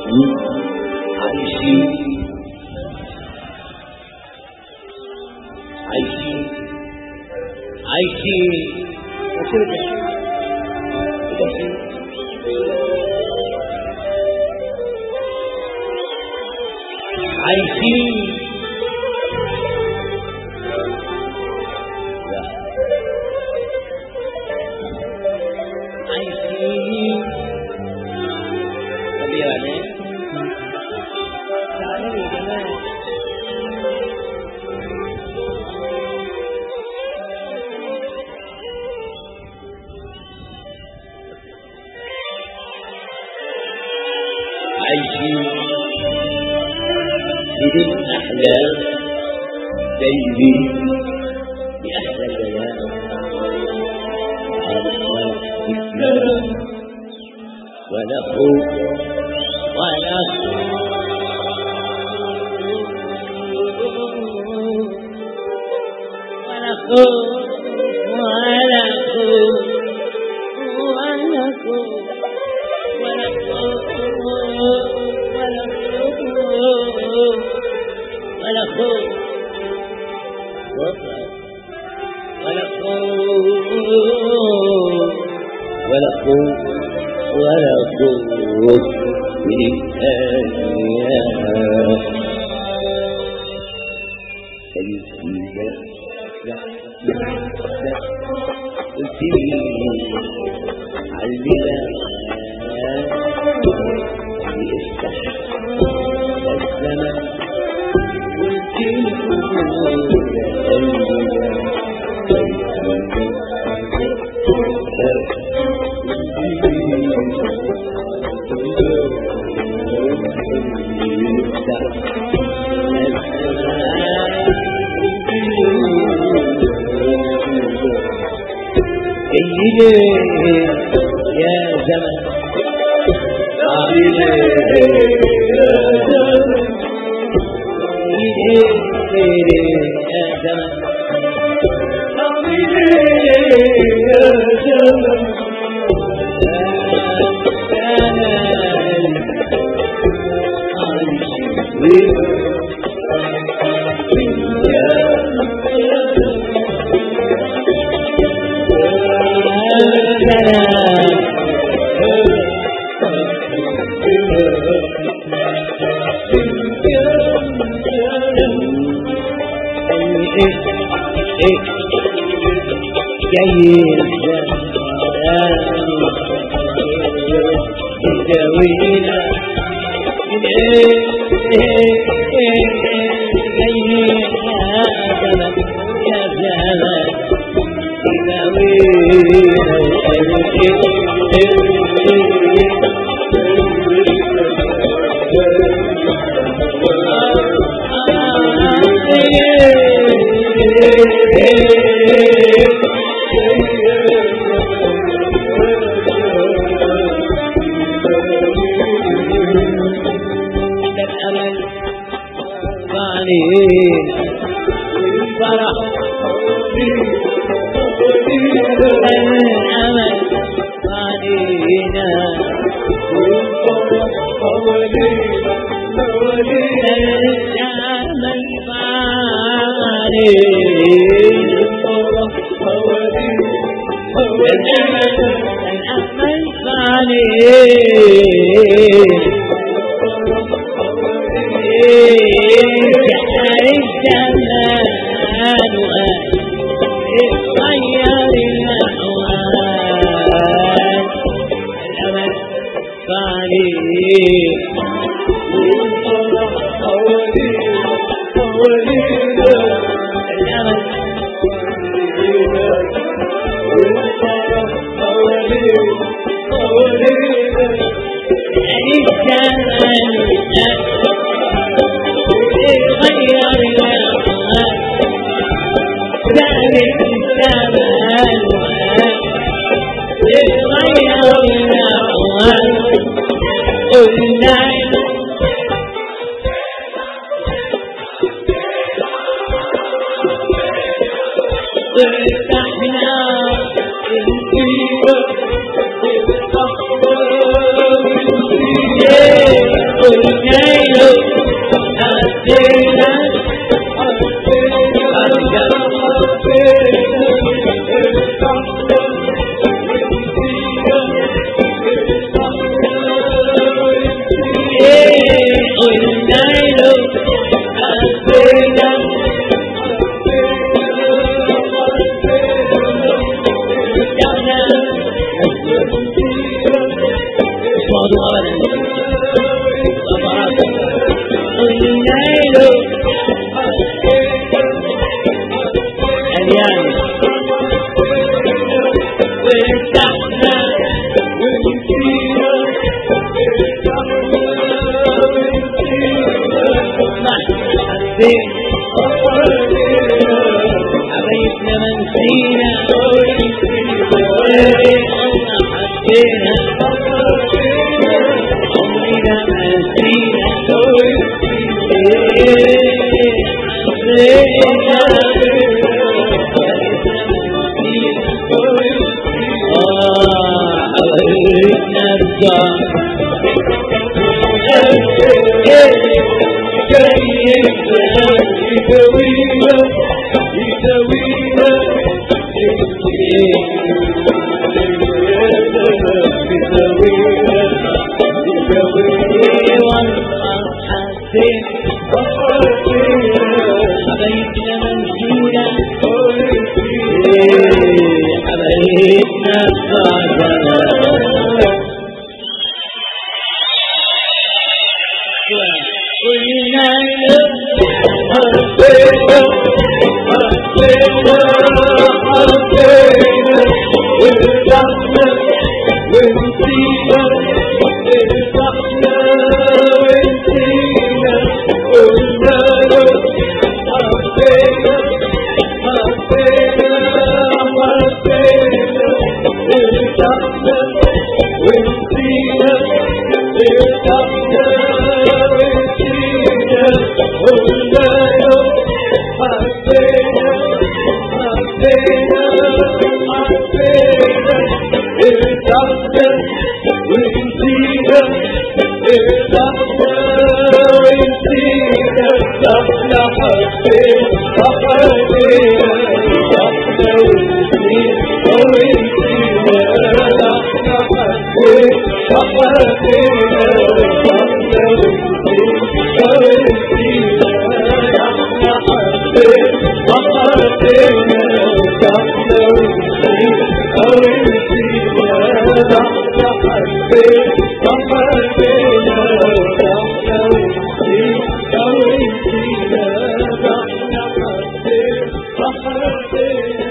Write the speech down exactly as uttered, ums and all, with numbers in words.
عايشين عايشين عايشين وترجع عايشين عايشين كبير عليك تعالوا يا جماعة عايشين بدون أحلام دايبين بأحلى كلام ولا خوف ولا ولا خوف ولا خوف ولا خوف ولا خوف ولا خوف ولا خوف ولا خوف ولا خوف من الأيام سيسير قلتلي علمنا يفتح الزمن قلتلي سيدي يا زمن سيدي يا زمن سيدي يا زمن سيدي يا زمن عمرنا ما نسينا حبايبنا الدار يسوينا يسوينا حبايبنا موجودة حبايبنا الصعبة قلنا حبينا حبينا حبينا ارتحنا ونسينا ارتحنا ونسينا قلنا له حبينا حبينا حبينا ارتحنا ونسينا ارتحنا ونسينا قلنا له حبينا حبينا حبينا ارتحنا ونسينا ارتحنا ونسينا ارتحنا حبينا حبينا ارتحنا ونسينا ونسينا ارتحنا حبينا حبينا ارتحنا ونسينا ونسينا ارتحنا حبينا حبينا ارتحنا ونسينا ونسينا ارتحنا حبينا حبينا ارتحنا ونسينا ونسينا ارتحنا حبينا حبينا